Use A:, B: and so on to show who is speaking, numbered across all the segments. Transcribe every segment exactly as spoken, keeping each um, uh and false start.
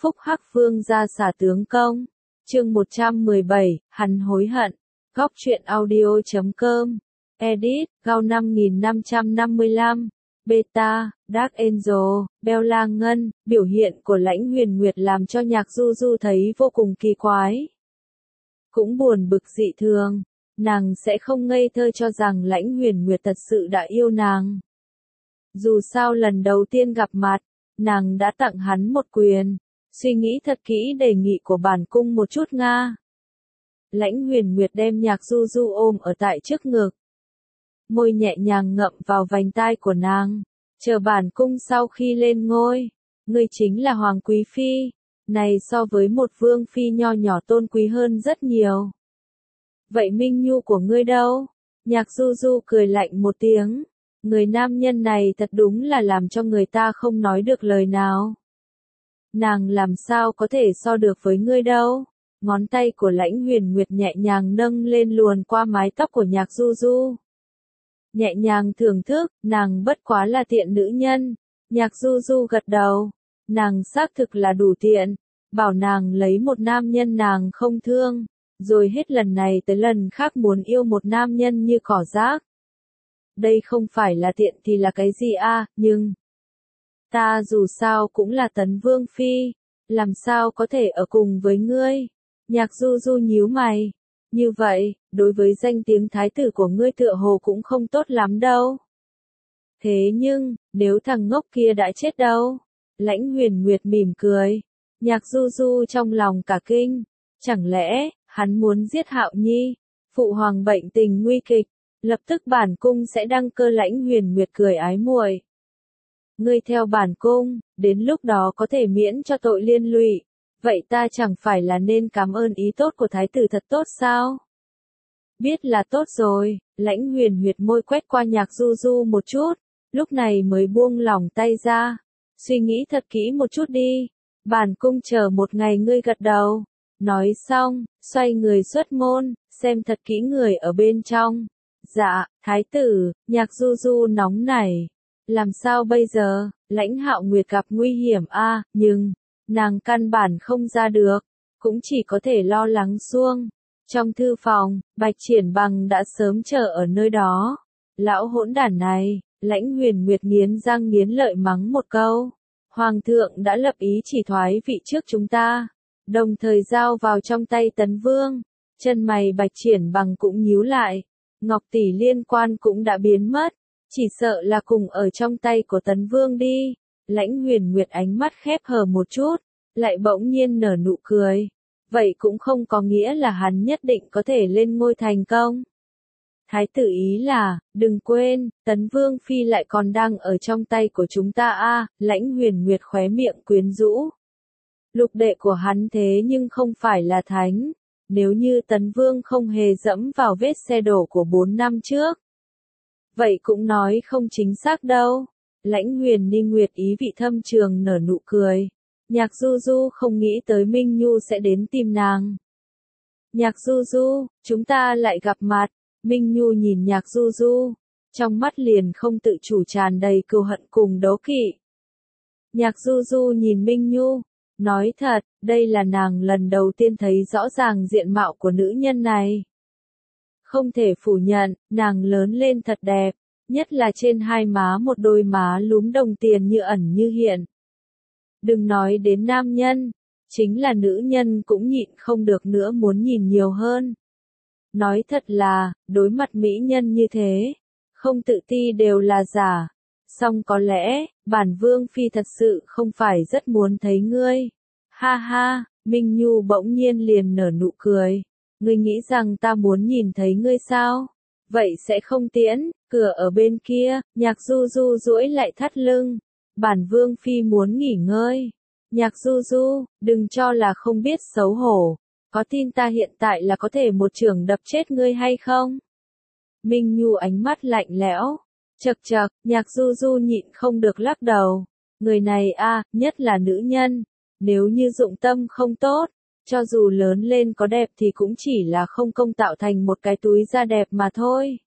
A: Phúc Hắc Vương ra xả tướng công. Chương một trăm mười bảy, hắn hối hận. Góc truyện audio chấm com. Edit, Gao năm nghìn năm trăm năm mươi lăm. Beta, Dark Angel, Bella Ngân, biểu hiện của Lãnh Huyền Nguyệt làm cho Nhạc Du Du thấy vô cùng kỳ quái. Cũng buồn bực dị thường, nàng sẽ không ngây thơ cho rằng Lãnh Huyền Nguyệt thật sự đã yêu nàng. Dù sao lần đầu tiên gặp mặt, nàng đã tặng hắn một quyền, suy nghĩ thật kỹ đề nghị của bản cung một chút nga. Lãnh Huyền Nguyệt đem Nhạc Du Du ôm ở tại trước ngực. Môi nhẹ nhàng ngậm vào vành tai của nàng, chờ bản cung sau khi lên ngôi, ngươi chính là Hoàng Quý Phi, này so với một vương phi nho nhỏ tôn quý hơn rất nhiều. Vậy Minh Nhu của ngươi đâu? Nhạc Du Du cười lạnh một tiếng, người nam nhân này thật đúng là làm cho người ta không nói được lời nào. Nàng làm sao có thể so được với ngươi đâu? Ngón tay của Lãnh Huyền Nguyệt nhẹ nhàng nâng lên luồn qua mái tóc của Nhạc Du Du. Nhẹ nhàng thưởng thức, nàng bất quá là tiện nữ nhân. Nhạc Du Du gật đầu, nàng xác thực là đủ tiện, bảo nàng lấy một nam nhân nàng không thương, rồi hết lần này tới lần khác muốn yêu một nam nhân như cỏ rác. Đây không phải là tiện thì là cái gì a? À, nhưng ta dù sao cũng là Tấn Vương Phi, làm sao có thể ở cùng với ngươi? Nhạc Du Du nhíu mày. Như vậy, đối với danh tiếng thái tử của ngươi tựa hồ cũng không tốt lắm đâu. Thế nhưng, nếu thằng ngốc kia đã chết đâu? Lãnh Huyền Nguyệt mỉm cười. Nhạc Du Du trong lòng cả kinh. Chẳng lẽ, hắn muốn giết Hạo Nhi? Phụ hoàng bệnh tình nguy kịch, lập tức bản cung sẽ đăng cơ. Lãnh Huyền Nguyệt cười ái muội. Ngươi theo bản cung, đến lúc đó có thể miễn cho tội liên lụy. Vậy ta chẳng phải là nên cảm ơn ý tốt của thái tử thật tốt sao? Biết là tốt rồi, Lãnh Huyền Nguyệt môi quét qua Nhạc Du Du một chút, lúc này mới buông lỏng tay ra. Suy nghĩ thật kỹ một chút đi, bản cung chờ một ngày ngươi gật đầu. Nói xong, xoay người xuất môn, xem thật kỹ người ở bên trong. Dạ, thái tử. Nhạc Du Du nóng nảy. Làm sao bây giờ? Lãnh Hạo Nguyệt gặp nguy hiểm a, à, nhưng nàng căn bản không ra được, cũng chỉ có thể lo lắng xuông. Trong thư phòng, Bạch Triển Bằng đã sớm chờ ở nơi đó. Lão hỗn đản này, Lãnh Huyền Nguyệt nghiến răng nghiến lợi mắng một câu. Hoàng thượng đã lập ý chỉ thoái vị trước chúng ta, đồng thời giao vào trong tay Tấn Vương. Chân mày Bạch Triển Bằng cũng nhíu lại. Ngọc tỷ liên quan cũng đã biến mất, chỉ sợ là cùng ở trong tay của Tấn Vương đi. Lãnh Huyền Nguyệt ánh mắt khép hờ một chút, lại bỗng nhiên nở nụ cười. Vậy cũng không có nghĩa là hắn nhất định có thể lên ngôi thành công. Thái tử ý là, đừng quên, Tấn Vương Phi lại còn đang ở trong tay của chúng ta a. À, Lãnh Huyền Nguyệt khóe miệng quyến rũ. Lục đệ của hắn thế nhưng không phải là thánh. Nếu như Tấn Vương không hề dẫm vào vết xe đổ của bốn năm trước, vậy cũng nói không chính xác đâu. Lãnh Huyền Ninh Nguyệt ý vị thâm trường nở nụ cười. Nhạc Du Du không nghĩ tới Minh Nhu sẽ đến tìm nàng. Nhạc Du Du, chúng ta lại gặp mặt. Minh Nhu nhìn Nhạc Du Du, trong mắt liền không tự chủ tràn đầy cừu hận cùng đố kỵ. Nhạc Du Du nhìn Minh Nhu, nói thật, đây là nàng lần đầu tiên thấy rõ ràng diện mạo của nữ nhân này. Không thể phủ nhận, nàng lớn lên thật đẹp, nhất là trên hai má một đôi má lúm đồng tiền như ẩn như hiện. Đừng nói đến nam nhân, chính là nữ nhân cũng nhịn không được nữa muốn nhìn nhiều hơn. Nói thật là, đối mặt mỹ nhân như thế, không tự ti đều là giả. Song có lẽ, bản Vương Phi thật sự không phải rất muốn thấy ngươi. Ha ha, Minh Nhu bỗng nhiên liền nở nụ cười. Ngươi nghĩ rằng ta muốn nhìn thấy ngươi sao? Vậy sẽ không tiễn, cửa ở bên kia. Nhạc Du Du duỗi lại thắt lưng. Bản Vương Phi muốn nghỉ ngơi. Nhạc Du Du, đừng cho là không biết xấu hổ. Có tin ta hiện tại là có thể một chưởng đập chết ngươi hay không? Minh Nhu ánh mắt lạnh lẽo. Chậc chậc, Nhạc Du Du nhịn không được lắc đầu. Người này a, à, nhất là nữ nhân. Nếu như dụng tâm không tốt, cho dù lớn lên có đẹp thì cũng chỉ là không công tạo thành một cái túi da đẹp mà thôi.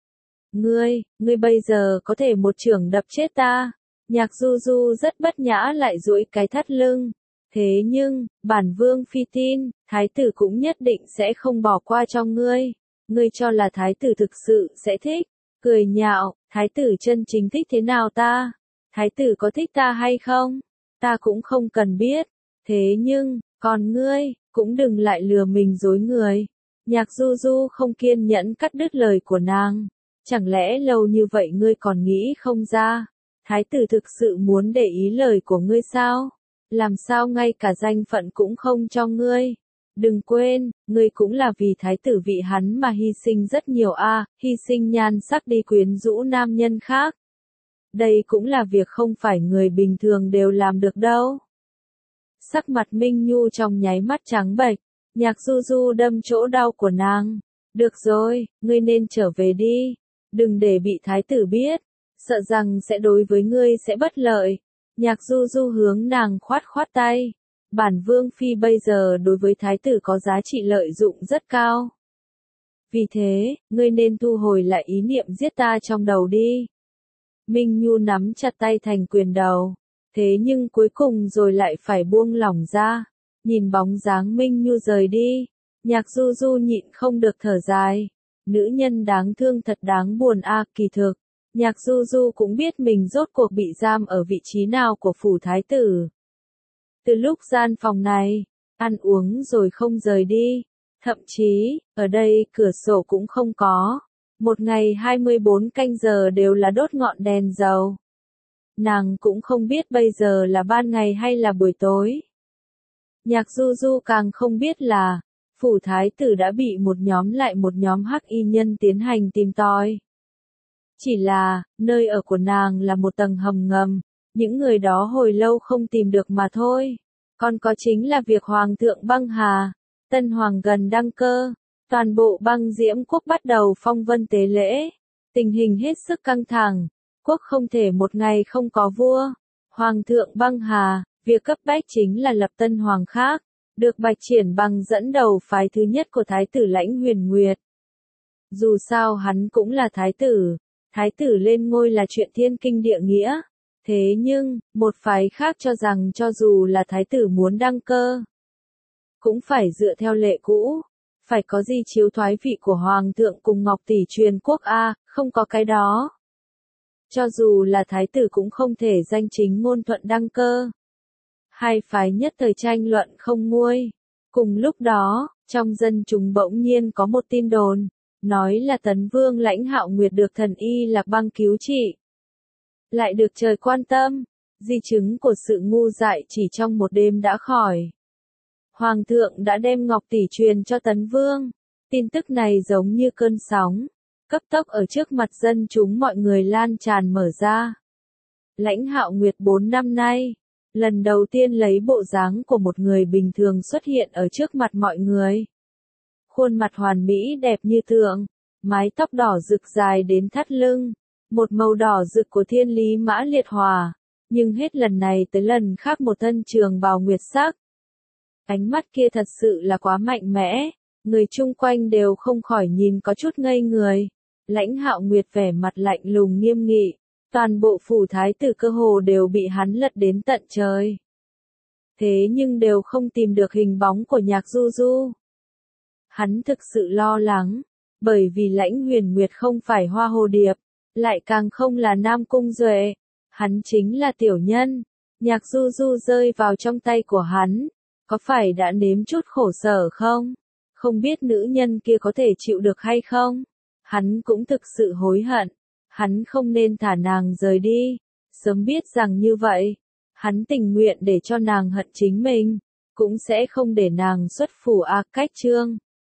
A: Ngươi, ngươi bây giờ có thể một chưởng đập chết ta. Nhạc Du Du rất bất nhã lại duỗi cái thắt lưng. Thế nhưng, bản vương phi tin, thái tử cũng nhất định sẽ không bỏ qua cho ngươi. Ngươi cho là thái tử thực sự sẽ thích. Cười nhạo, thái tử chân chính thích thế nào ta? Thái tử có thích ta hay không? Ta cũng không cần biết. Thế nhưng, còn ngươi, cũng đừng lại lừa mình dối người. Nhạc Du Du không kiên nhẫn cắt đứt lời của nàng. Chẳng lẽ lâu như vậy ngươi còn nghĩ không ra? Thái tử thực sự muốn để ý lời của ngươi sao? Làm sao ngay cả danh phận cũng không cho ngươi? Đừng quên, ngươi cũng là vì thái tử vị hắn mà hy sinh rất nhiều a, à, hy sinh nhan sắc đi quyến rũ nam nhân khác. Đây cũng là việc không phải người bình thường đều làm được đâu. Sắc mặt Minh Nhu trong nháy mắt trắng bệch, Nhạc Du Du đâm chỗ đau của nàng. Được rồi, ngươi nên trở về đi. Đừng để bị thái tử biết, sợ rằng sẽ đối với ngươi sẽ bất lợi. Nhạc Du Du hướng nàng khoát khoát tay. Bản vương phi bây giờ đối với thái tử có giá trị lợi dụng rất cao. Vì thế, ngươi nên thu hồi lại ý niệm giết ta trong đầu đi. Minh Nhu nắm chặt tay thành quyền đầu. Thế nhưng cuối cùng rồi lại phải buông lỏng ra. Nhìn bóng dáng Minh Nhu rời đi. Nhạc Du Du nhịn không được thở dài. Nữ nhân đáng thương thật đáng buồn a, à, kỳ thực. Nhạc Du Du cũng biết mình rốt cuộc bị giam ở vị trí nào của phủ thái tử. Từ lúc gian phòng này, ăn uống rồi không rời đi. Thậm chí, ở đây cửa sổ cũng không có. Một ngày hai mươi bốn canh giờ đều là đốt ngọn đèn dầu. Nàng cũng không biết bây giờ là ban ngày hay là buổi tối. Nhạc Du Du càng không biết là, phủ thái tử đã bị một nhóm lại một nhóm hắc y nhân tiến hành tìm tòi. Chỉ là, nơi ở của nàng là một tầng hầm ngầm, những người đó hồi lâu không tìm được mà thôi. Còn có chính là việc Hoàng thượng băng hà, Tân Hoàng gần đăng cơ, toàn bộ băng diễm quốc bắt đầu phong vân tế lễ. Tình hình hết sức căng thẳng, quốc không thể một ngày không có vua. Hoàng thượng băng hà, việc cấp bách chính là lập Tân Hoàng khác, được Bạch Triển Bằng dẫn đầu phái thứ nhất của thái tử Lãnh Huyền Nguyệt. Dù sao hắn cũng là thái tử, thái tử lên ngôi là chuyện thiên kinh địa nghĩa. Thế nhưng, một phái khác cho rằng cho dù là thái tử muốn đăng cơ, cũng phải dựa theo lệ cũ, phải có gì chiếu thoái vị của hoàng thượng cùng ngọc tỷ truyền quốc a, không có cái đó. Cho dù là thái tử cũng không thể danh chính ngôn thuận đăng cơ. Hai phái nhất thời tranh luận không nguôi. Cùng lúc đó, trong dân chúng bỗng nhiên có một tin đồn, nói là Tấn Vương Lãnh Hạo Nguyệt được thần y Lạc Băng cứu trị. Lại được trời quan tâm, di chứng của sự ngu dại chỉ trong một đêm đã khỏi. Hoàng thượng đã đem ngọc tỷ truyền cho Tấn Vương. Tin tức này giống như cơn sóng, cấp tốc ở trước mặt dân chúng mọi người lan tràn mở ra. Lãnh Hạo Nguyệt bốn năm nay, lần đầu tiên lấy bộ dáng của một người bình thường xuất hiện ở trước mặt mọi người. Khuôn mặt hoàn mỹ đẹp như tượng, mái tóc đỏ rực dài đến thắt lưng, một màu đỏ rực của thiên lý mã liệt hòa, nhưng hết lần này tới lần khác một thân trường bào nguyệt sắc. Ánh mắt kia thật sự là quá mạnh mẽ, người chung quanh đều không khỏi nhìn có chút ngây người. Lãnh Hạo Nguyệt vẻ mặt lạnh lùng nghiêm nghị, toàn bộ phủ thái tử cơ hồ đều bị hắn lật đến tận trời. Thế nhưng đều không tìm được hình bóng của Nhạc Du Du. Hắn thực sự lo lắng, bởi vì Lãnh Huyền Nguyệt không phải hoa hồ điệp, lại càng không là Nam Cung Duệ, hắn chính là tiểu nhân. Nhạc Du Du rơi vào trong tay của hắn, có phải đã nếm chút khổ sở không? Không biết nữ nhân kia có thể chịu được hay không? Hắn cũng thực sự hối hận, hắn không nên thả nàng rời đi, sớm biết rằng như vậy, hắn tình nguyện để cho nàng hận chính mình, cũng sẽ không để nàng xuất phủ a cách chương.